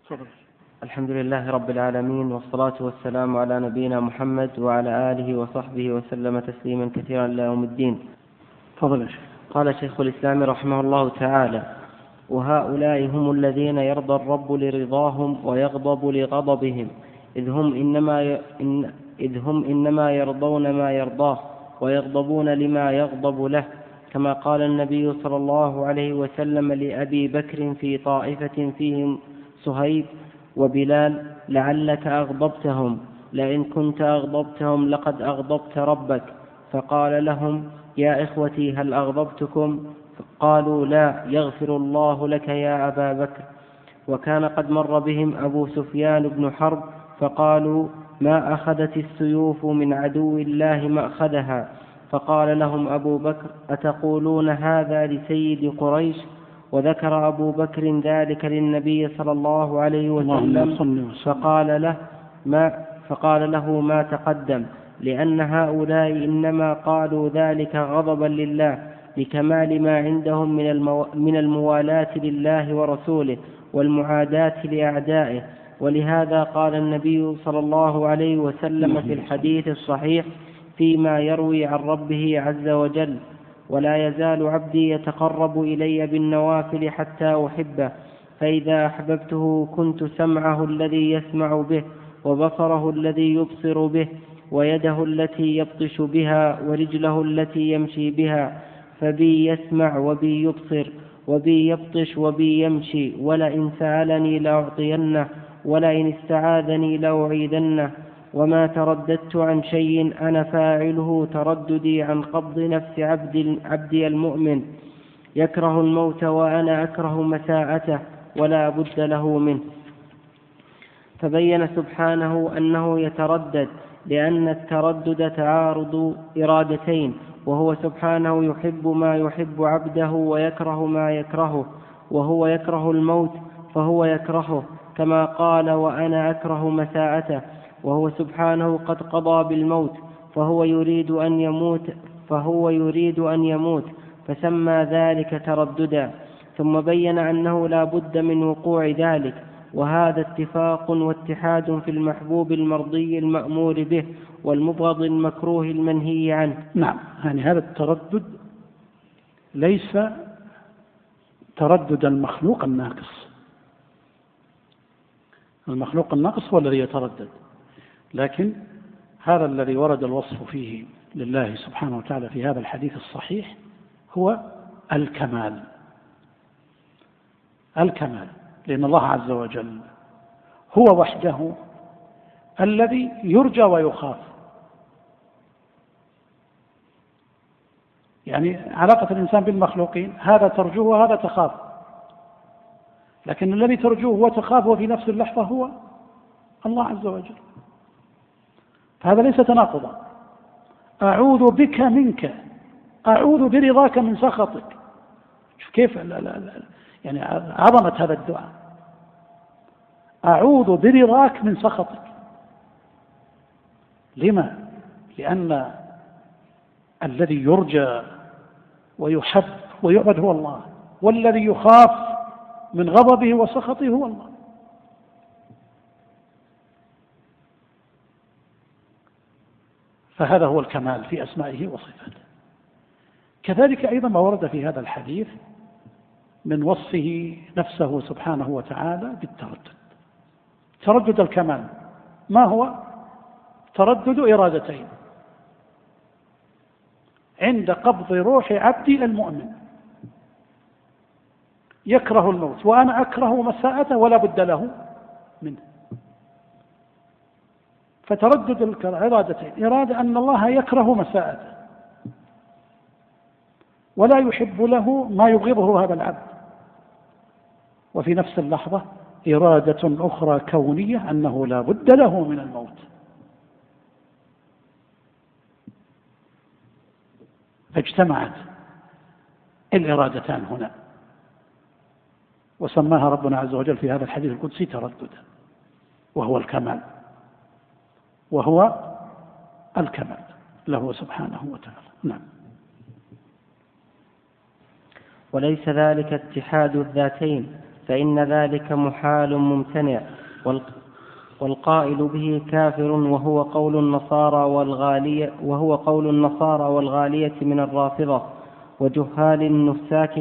صدق. الحمد لله رب العالمين، والصلاة والسلام على نبينا محمد وعلى آله وصحبه وسلم تسليما كثيرا إلى يوم الدين. فضل. قال شيخ الإسلام رحمه الله تعالى: وهؤلاء هم الذين يرضى الرب لرضاهم ويغضب لغضبهم، إذ هم إنما يرضون ما يرضاه ويغضبون لما يغضب له، كما قال النبي صلى الله عليه وسلم لأبي بكر في طائفة فيهم صهيب وبلال: لعلك أغضبتهم، لئن كنت أغضبتهم لقد أغضبت ربك. فقال لهم: يا إخوتي هل أغضبتكم؟ قالوا: لا، يغفر الله لك يا أبا بكر. وكان قد مر بهم أبو سفيان بن حرب، فقالوا: ما أخذت السيوف من عدو الله مأخذها. فقال لهم أبو بكر: أتقولون هذا لسيد قريش؟ وذكر أبو بكر ذلك للنبي صلى الله عليه وسلم، فقال له ما تقدم، لأن هؤلاء إنما قالوا ذلك غضبا لله، لكمال ما عندهم من الموالاة لله ورسوله والمعاداة لأعدائه. ولهذا قال النبي صلى الله عليه وسلم في الحديث الصحيح فيما يروي عن ربه عز وجل: ولا يزال عبدي يتقرب إلي بالنوافل حتى أحبه، فإذا أحببته كنت سمعه الذي يسمع به، وبصره الذي يبصر به، ويده التي يبطش بها، ورجله التي يمشي بها، فبي يسمع وبي يبصر وبي يبطش وبي يمشي، ولئن سألني لأعطينه، ولئن استعاذني لأعيذنه. وما ترددت عن شيء أنا فاعله ترددي عن قبض نفس عبدي المؤمن، يكره الموت وأنا أكره مساءته، ولا بد له منه. فبين سبحانه أنه يتردد، لأن التردد تعارض إرادتين، وهو سبحانه يحب ما يحب عبده ويكره ما يكرهه، وهو يكره الموت فهو يكرهه كما قال: وأنا أكره مساءته. وهو سبحانه قد قضى بالموت فهو يريد أن يموت فسمى ذلك ترددا. ثم بين أنه لا بد من وقوع ذلك، وهذا اتفاق واتحاد في المحبوب المرضي المأمور به والمبغض المكروه المنهي عنه. نعم، يعني هذا التردد ليس تردد المخلوق الناقص. المخلوق الناقص هو الذي يتردد، لكن هذا الذي ورد الوصف فيه لله سبحانه وتعالى في هذا الحديث الصحيح هو الكمال. الكمال، لأن الله عز وجل هو وحده الذي يرجى ويخاف. يعني علاقة الإنسان بالمخلوقين هذا ترجوه وهذا تخاف، لكن الذي ترجوه وتخافه في نفس اللحظة هو الله عز وجل. فهذا ليس تناقضا. أعوذ بك منك، أعوذ برضاك من سخطك. شوف كيف يعني عظمة هذا الدعاء: أعوذ برضاك من سخطك. لما؟ لأن الذي يرجى ويحب ويعبد هو الله، والذي يخاف من غضبه وسخطه هو الله. فهذا هو الكمال في أسمائه وصفاته. كذلك أيضا ما ورد في هذا الحديث من وصفه نفسه سبحانه وتعالى بالتردد. تردد الكمال ما هو؟ تردد إرادتين: عند قبض روح عبدي المؤمن يكره الموت وأنا أكره مساءته ولا بد له منه. فتردد الإرادتين: إرادة أن الله يكره مساءته ولا يحب له ما يبغضه هذا العبد، وفي نفس اللحظة إرادة أخرى كونية أنه لا بد له من الموت. فاجتمعت الإرادتان هنا، وسماها ربنا عز وجل في هذا الحديث القدسي ترددا، وهو الكمال، وهو الكمال له سبحانه وتعالى. نعم. وليس ذلك اتحاد الذاتين، فإن ذلك محال ممتنع، والقائل به كافر، وهو قول النصارى والغالية من الرافضة وجهال النساك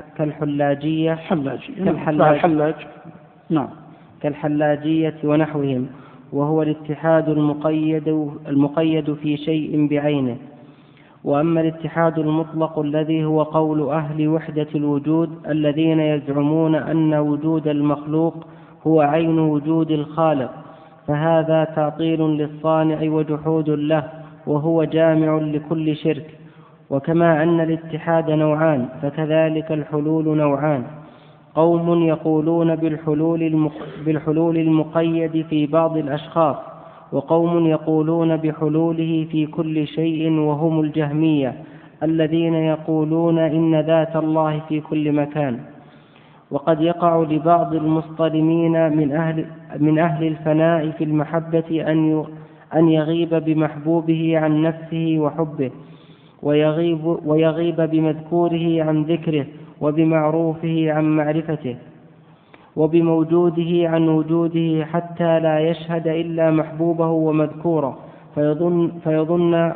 كالحلاجية ونحوهم، وهو الاتحاد المقيد في شيء بعينه. وأما الاتحاد المطلق الذي هو قول أهل وحدة الوجود الذين يزعمون أن وجود المخلوق هو عين وجود الخالق، فهذا تعطيل للصانع وجحود له، وهو جامع لكل شرك. وكما أن الاتحاد نوعان، فكذلك الحلول نوعان: قوم يقولون بالحلول المقيد في بعض الأشخاص، وقوم يقولون بحلوله في كل شيء، وهم الجهمية الذين يقولون إن ذات الله في كل مكان. وقد يقع لبعض المصطلمين من أهل الفناء في المحبة أن يغيب بمحبوبه عن نفسه وحبه، ويغيب بمذكوره عن ذكره، وبمعروفه عن معرفته، وبموجوده عن وجوده، حتى لا يشهد إلا محبوبه ومذكوره، فيظن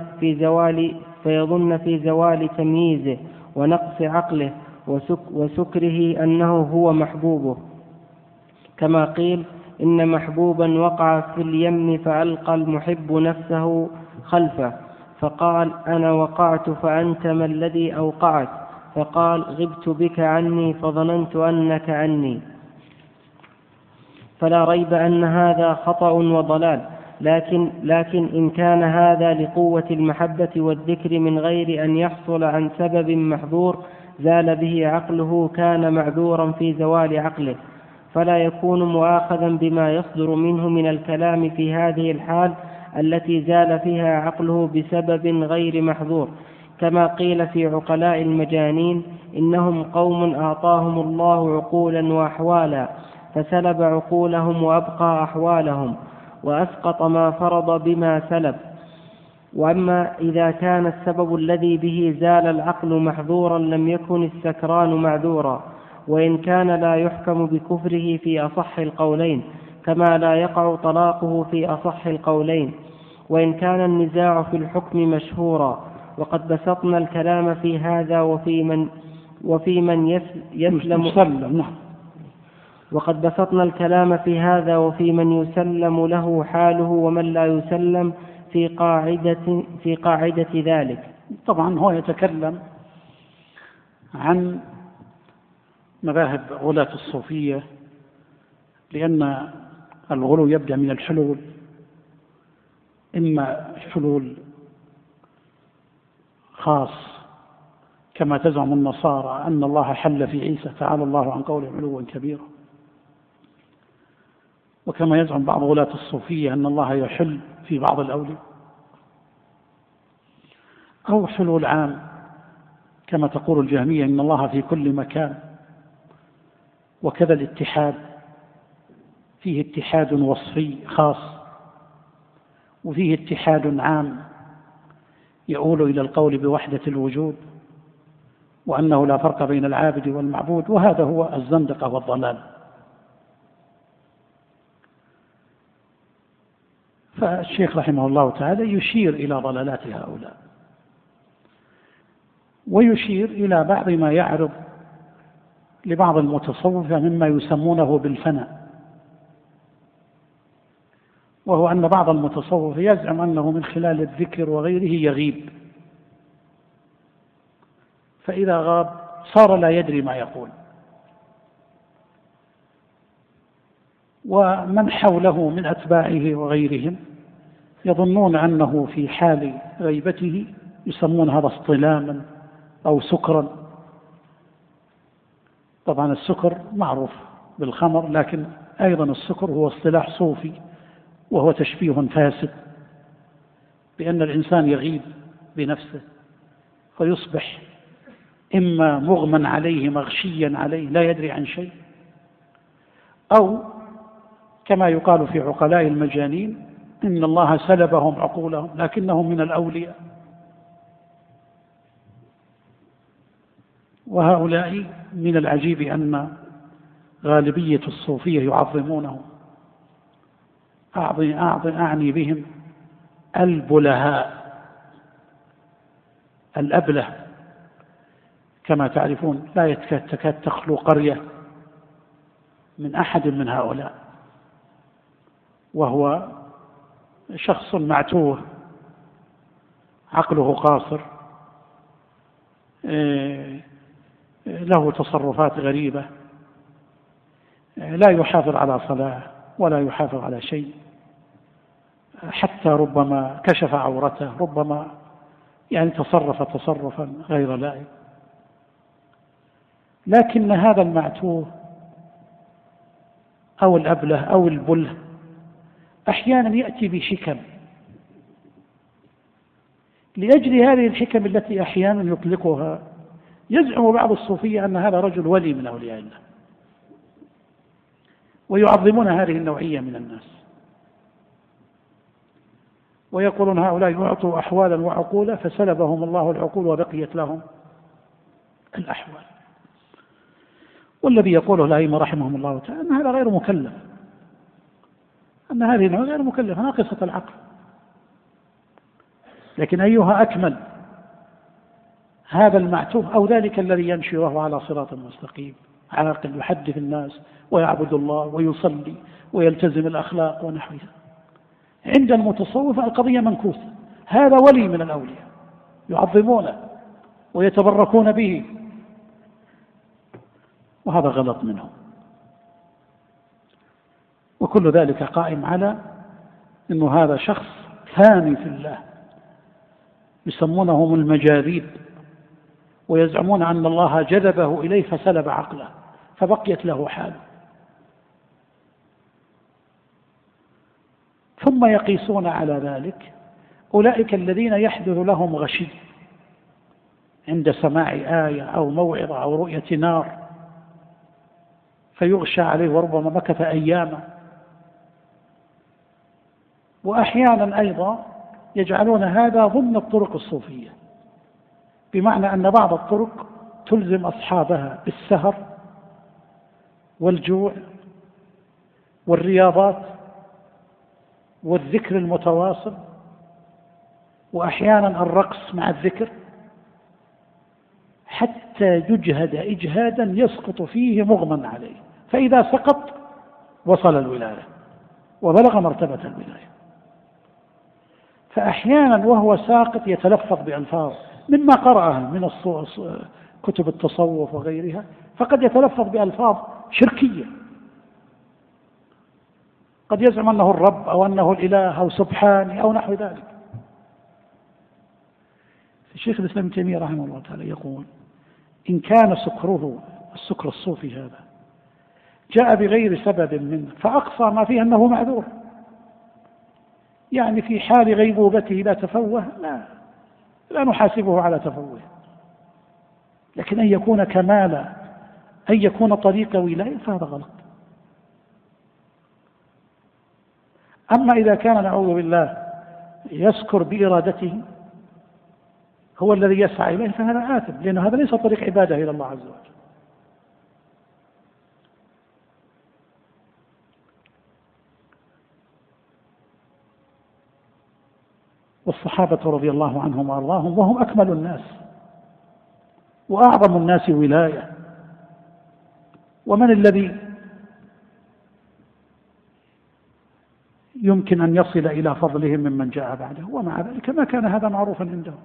في زوال تمييزه ونقص عقله وسكره أنه هو محبوبه، كما قيل: إن محبوبا وقع في اليم فألقى المحب نفسه خلفه، فقال: أنا وقعت فأنت ما الذي أوقعك؟ فقال: غبت بك عني فظننت أنك عني. فلا ريب أن هذا خطأ وضلال، لكن إن كان هذا لقوة المحبة والذكر من غير أن يحصل عن سبب محظور زال به عقله، كان معذورا في زوال عقله، فلا يكون مؤاخذا بما يصدر منه من الكلام في هذه الحال التي زال فيها عقله بسبب غير محظور. كما قيل في عقلاء المجانين: إنهم قوم أعطاهم الله عقولا وأحوالا، فسلب عقولهم وأبقى أحوالهم، وأسقط ما فرض بما سلب. وأما إذا كان السبب الذي به زال العقل محظورا لم يكن السكران معذورا، وإن كان لا يحكم بكفره في أصح القولين، كما لا يقع طلاقه في أصح القولين، وإن كان النزاع في الحكم مشهورا. وقد بسطنا الكلام في هذا وفي من يسلم له حاله ومن لا يسلم في قاعدة ذلك. طبعا هو يتكلم عن مذاهب غلاة الصوفية، لأن الغلو يبدأ من الحلول، إما حلول خاص كما تزعم النصارى أن الله حل في عيسى تعالى الله عن قوله علوا كبيرا، وكما يزعم بعض غلاة الصوفية أن الله يحل في بعض الأولياء، أو حلول عام كما تقول الجهمية إن الله في كل مكان. وكذا الاتحاد فيه اتحاد وصفي خاص، وفيه اتحاد عام يؤول إلى القول بوحدة الوجود وأنه لا فرق بين العابد والمعبود، وهذا هو الزندقة والضلال. فالشيخ رحمه الله تعالى يشير إلى ضلالات هؤلاء، ويشير إلى بعض ما يعرض لبعض المتصوفة مما يسمونه بالفناء، وهو أن بعض المتصوفة يزعم أنه من خلال الذكر وغيره يغيب، فإذا غاب صار لا يدري ما يقول، ومن حوله من أتباعه وغيرهم يظنون أنه في حال غيبته، يسمون هذا اصطلاما أو سكرا. طبعا السكر معروف بالخمر، لكن أيضا السكر هو اصطلاح صوفي، وهو تشبيه فاسد، بأن الإنسان يغيب بنفسه فيصبح إما مغمى عليه مغشيا عليه لا يدري عن شيء، أو كما يقال في عقلاء المجانين إن الله سلبهم عقولهم لكنهم من الأولياء. وهؤلاء من العجيب أن غالبية الصوفية يعظمونه. أعني بهم البلهاء الأبله، كما تعرفون لا تكاد تخلو قرية من أحد من هؤلاء، وهو شخص معتوه عقله قاصر، له تصرفات غريبة، لا يحافظ على صلاة ولا يحافظ على شيء، حتى ربما كشف عورته، ربما يعني تصرف تصرفا غير لائق. لكن هذا المعتوه أو الأبله أو البله أحيانا يأتي بحكم، لأجل هذه الحكم التي أحيانا يطلقها يزعم بعض الصوفية أن هذا رجل ولي من أولياء الله، ويعظمون هذه النوعية من الناس، ويقولون هؤلاء يعطوا أحوالا وعقولا فسلبهم الله العقول وبقيت لهم الأحوال. والذي يقوله الأئمة رحمهم الله تعالى أن هذا غير مكلف، أن هذه النوع غير مكلفة ناقصة العقل. لكن أيها أكمل، هذا المعتوه أو ذلك الذي يمشي وهو على صراط مستقيم عاقل يحدث الناس ويعبد الله ويصلي ويلتزم الأخلاق ونحوها، عند المتصوف القضية منكوسة، هذا ولي من الأولياء يعظمونه ويتبركون به، وهذا غلط منهم. وكل ذلك قائم على أنه هذا شخص ثاني في الله، يسمونهم المجاذيب، ويزعمون أن الله جذبه إليه فسلب عقله فبقيت له حاله. ثم يقيسون على ذلك أولئك الذين يحدث لهم غشي عند سماع آية أو موعظة أو رؤية نار فيغشى عليه وربما مكث أياما. وأحيانا أيضا يجعلون هذا ضمن الطرق الصوفية، بمعنى أن بعض الطرق تلزم أصحابها بالسهر والجوع والرياضات والذكر المتواصل، وأحيانا الرقص مع الذكر، حتى يجهد إجهادا يسقط فيه مغمى عليه، فإذا سقط وصل الولاية وبلغ مرتبة الولاية. فأحيانا وهو ساقط يتلفظ بألفاظ مما قرأها من كتب التصوف وغيرها، فقد يتلفظ بألفاظ شركية، قد يزعم أنه الرب أو أنه الإله أو سبحانه أو نحو ذلك. الشيخ الإسلام ابن تيمية رحمه الله تعالى يقول: إن كان سكره السكر الصوفي هذا جاء بغير سبب منه فأقصى ما فيه أنه معذور، يعني في حال غيبوبته لا تفوه لا نحاسبه على تفوه، لكن أن يكون كمالا، أن يكون طريق ولاية، فهذا غلط. أما إذا كان نعوذ بالله يسكر بإرادته هو الذي يسعى إليه فهذا آثم، لأن هذا ليس طريق عبادة إلى الله عز وجل. والصحابة رضي الله عنهم وأرضاهم وهم أكمل الناس وأعظم الناس ولاية، ومن الذي يمكن أن يصل إلى فضلهم ممن جاء بعده؟ ومع ذلك ما كان هذا معروفا عندهم.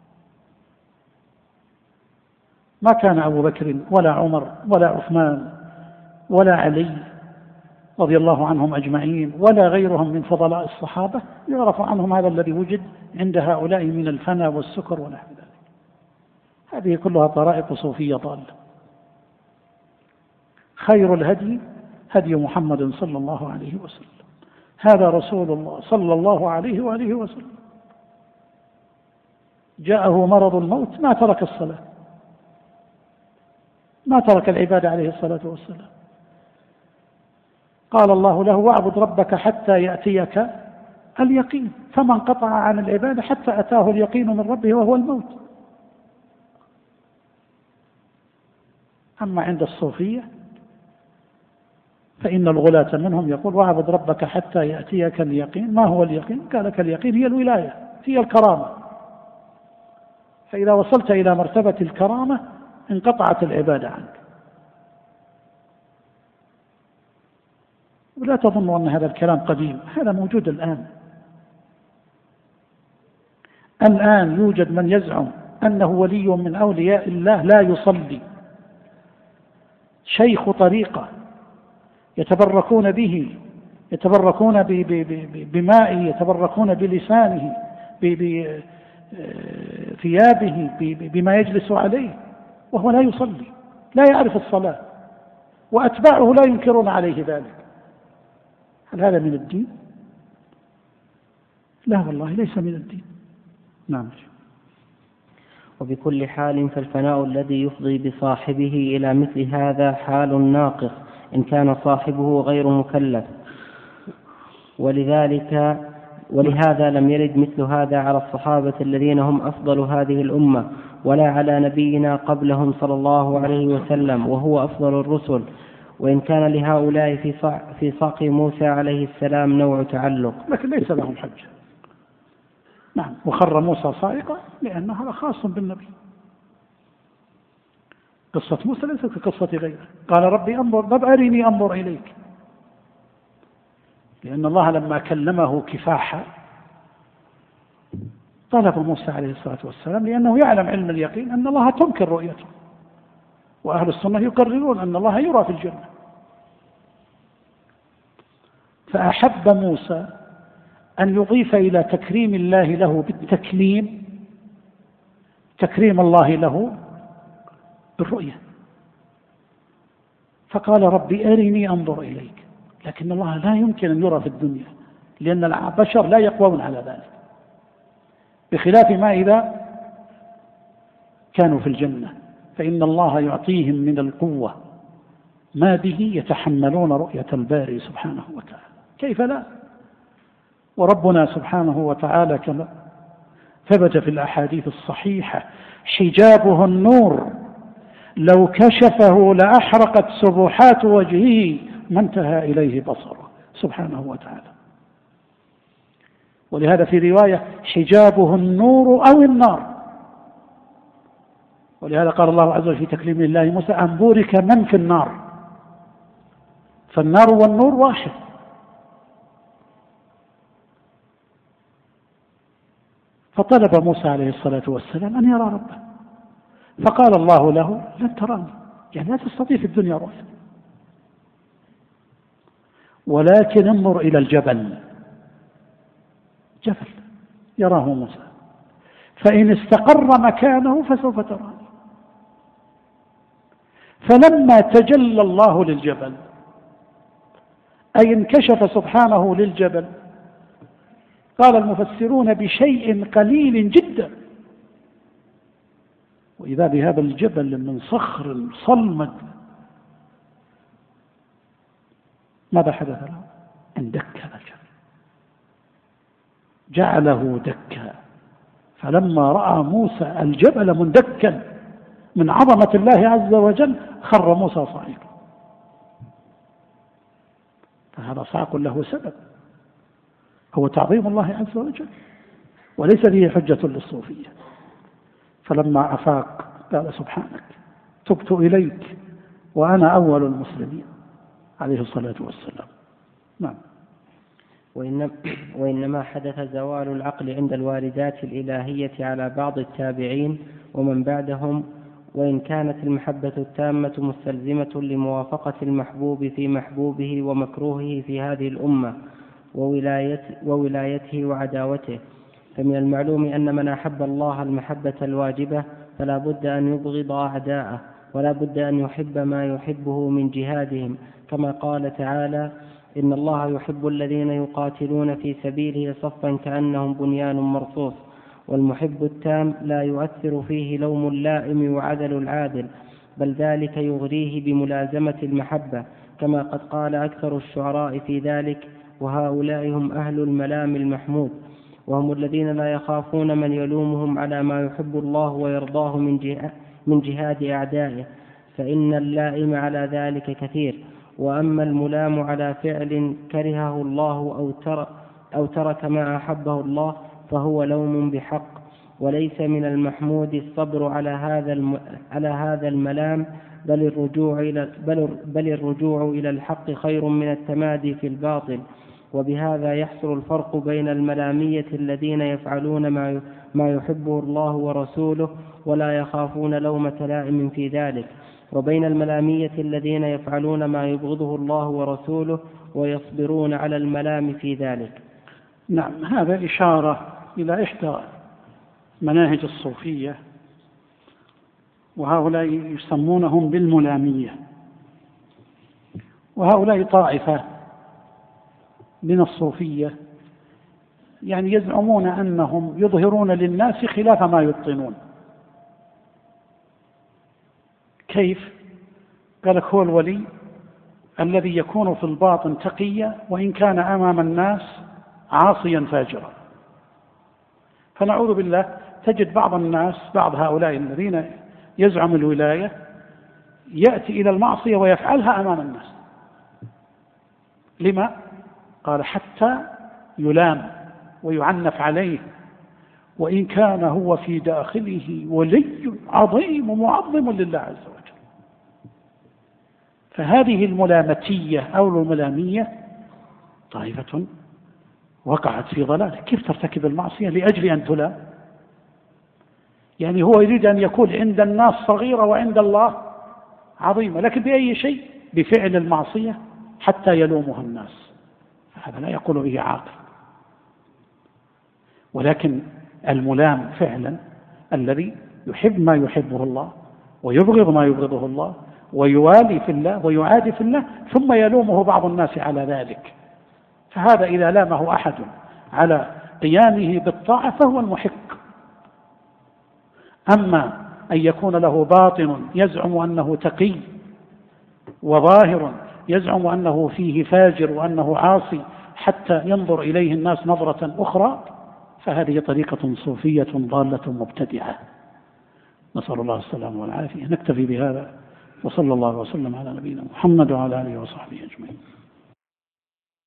ما كان أبو بكر ولا عمر ولا عثمان ولا علي رضي الله عنهم أجمعين ولا غيرهم من فضلاء الصحابة يعرف عنهم هذا الذي وجد عند هؤلاء من الفنى والسكر ونحو ذلك. هذه كلها طرائق صوفية ضالة. خير الهدي هدي محمد صلى الله عليه وسلم، هذا رسول الله صلى الله عليه وآله وسلم، جاءه مرض الموت ما ترك الصلاة، ما ترك العبادة عليه الصلاة والسلام. قال الله له: واعبد ربك حتى يأتيك اليقين، فمن قطع عن العبادة حتى أتاه اليقين من ربه وهو الموت. أما عند الصوفية فإن الغلاة منهم يقول واعبد ربك حتى يأتيك اليقين. ما هو اليقين؟ قال لك اليقين هي الولاية، هي الكرامة. فإذا وصلت إلى مرتبة الكرامة انقطعت العبادة عنك. ولا تظنوا أن هذا الكلام قديم، هذا موجود الآن. الآن يوجد من يزعم أنه ولي من أولياء الله لا يصلي، شيخ طريقة يتبركون به، يتبركون بمائه، يتبركون بلسانه، بثيابه، بما يجلس عليه، وهو لا يصلي، لا يعرف الصلاة، وأتباعه لا ينكرون عليه ذلك. هل هذا من الدين؟ لا والله ليس من الدين. نعم. وبكل حال فالفناء الذي يفضي بصاحبه إلى مثل هذا حال ناقص إن كان صاحبه غير مكلف، ولهذا لم يرد مثل هذا على الصحابة الذين هم أفضل هذه الأمة، ولا على نبينا قبلهم صلى الله عليه وسلم وهو أفضل الرسل، وإن كان لهؤلاء في صعق موسى عليه السلام نوع تعلق، لكن ليس لهم حجة. نعم. وخر موسى صاعقا لأن هذا خاص بالنبي. قصة موسى ليست كقصة غيره. قال ربي أرني أنظر إليك، لأن الله لما كلمه كفاحا طلب موسى عليه الصلاة والسلام، لأنه يعلم علم اليقين أن الله تمكن رؤيته، وأهل السنة يقررون أن الله يرى في الجنة. فأحب موسى أن يضيف إلى تكريم الله له بالتكليم تكريم الله له بالرؤية، فقال ربي أرني أنظر إليك. لكن الله لا يمكن أن يرى في الدنيا، لأن البشر لا يقوون على ذلك، بخلاف ما إذا كانوا في الجنة، فإن الله يعطيهم من القوة ما به يتحملون رؤية الباري سبحانه وتعالى. كيف لا؟ وربنا سبحانه وتعالى كما ثبت في الأحاديث الصحيحة حجابه النور، لو كشفه لأحرقت سبحات وجهه ما انتهى إليه بصره سبحانه وتعالى. ولهذا في رواية حجابه النور أو النار. ولهذا قال الله عز وجل في تكليم الله موسى أن بورك من في النار، فالنار والنور واحد. فطلب موسى عليه الصلاة والسلام أن يرى ربه، فقال الله له لن تراني، يعني لا تستطيع في الدنيا رؤية، ولكن انظر إلى الجبل، جبل يراه موسى، فإن استقر مكانه فسوف تراني. فلما تجلى الله للجبل أي انكشف سبحانه للجبل، قال المفسرون بشيء قليل جدا، وإذا بهذا الجبل من صخر صلمد. ماذا حدث له؟ اندك هذا الجبل، جعله دكا. فلما رأى موسى الجبل مندكا من عظمة الله عز وجل خر موسى صعيقا. فهذا صعق له سبب، هو تعظيم الله عز وجل، وليس فيه حجة للصوفية. فلما أفاق قال سبحانك تبت إليك وأنا أول المسلمين عليه الصلاة والسلام. نعم. وإنما حدث زوال العقل عند الواردات الإلهية على بعض التابعين ومن بعدهم، وإن كانت المحبة التامة مستلزمة لموافقة المحبوب في محبوبه ومكروهه في هذه الأمة وولايته وعداوته. فمن المعلوم أن من أحب الله المحبة الواجبة فلا بد أن يبغض أعداءه، ولا بد أن يحب ما يحبه من جهادهم، كما قال تعالى إن الله يحب الذين يقاتلون في سبيله صفا كأنهم بنيان مرصوص. والمحب التام لا يؤثر فيه لوم اللائم وعدل العادل، بل ذلك يغريه بملازمة المحبة، كما قد قال أكثر الشعراء في ذلك وهؤلاء هم أهل الملام المحمود، وهم الذين لا يخافون من يلومهم على ما يحب الله ويرضاه من جهاد أعدائه، فإن اللائم على ذلك كثير، وأما الملام على فعل كرهه الله أو ترك ما أحبه الله فهو لوم بحق، وليس من المحمود الصبر على هذا الملام، بل الرجوع إلى الحق خير من التمادي في الباطل. وبهذا يحصل الفرق بين الملامية الذين يفعلون ما يحبه الله ورسوله ولا يخافون لومة لائم في ذلك، وبين الملامية الذين يفعلون ما يبغضه الله ورسوله ويصبرون على الملام في ذلك. نعم، هذا إشارة إلى إحدى مناهج الصوفية، وهؤلاء يسمونهم بالملامية، وهؤلاء طائفة من الصوفية يعني يزعمون أنهم يظهرون للناس خلاف ما يبطنون. كيف؟ قالك هو الولي الذي يكون في الباطن تقيا وإن كان أمام الناس عاصيا فاجرا. فنعوذ بالله تجد بعض الناس، بعض هؤلاء الذين يزعم الولاية، يأتي إلى المعصية ويفعلها أمام الناس. لما؟ قال حتى يلام ويعنف عليه، وإن كان هو في داخله ولي عظيم معظم لله عز وجل. فهذه الملامتية أو الملامية طائفة وقعت في ضلال. كيف ترتكب المعصية لأجل أن تلام؟ يعني هو يريد أن يكون عند الناس صغيرة وعند الله عظيمة، لكن بأي شيء؟ بفعل المعصية حتى يلومها الناس. هذا لا يقول به عاقل. ولكن الملام فعلا الذي يحب ما يحبه الله ويبغض ما يبغضه الله ويوالي في الله ويعادي في الله، ثم يلومه بعض الناس على ذلك، فهذا إذا لامه أحد على قيامه بالطاعة فهو المحق. أما أن يكون له باطن يزعم أنه تقي وظاهر يزعم أنه فيه فاجر وأنه عاصي حتى ينظر إليه الناس نظرة أخرى، فهذه طريقة صوفية ضالة مبتدعة، نسأل الله السلامة والعافية. نكتفي بهذا، وصلى الله وسلم على نبينا محمد وعلى آله وصحبه أجمعين.